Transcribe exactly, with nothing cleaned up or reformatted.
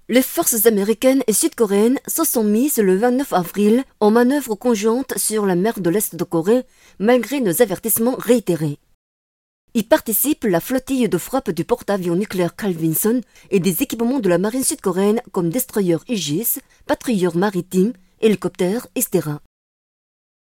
Les forces américaines et sud-coréennes se sont mises le vingt-neuf avril en manœuvre conjointe sur la mer de l'Est de Corée, malgré nos avertissements réitérés. Y participent la flottille de frappe du porte-avions nucléaire Carl Vinson et des équipements de la marine sud-coréenne comme destroyers Aegis, patrouilleurs maritimes, hélicoptères, et cetera.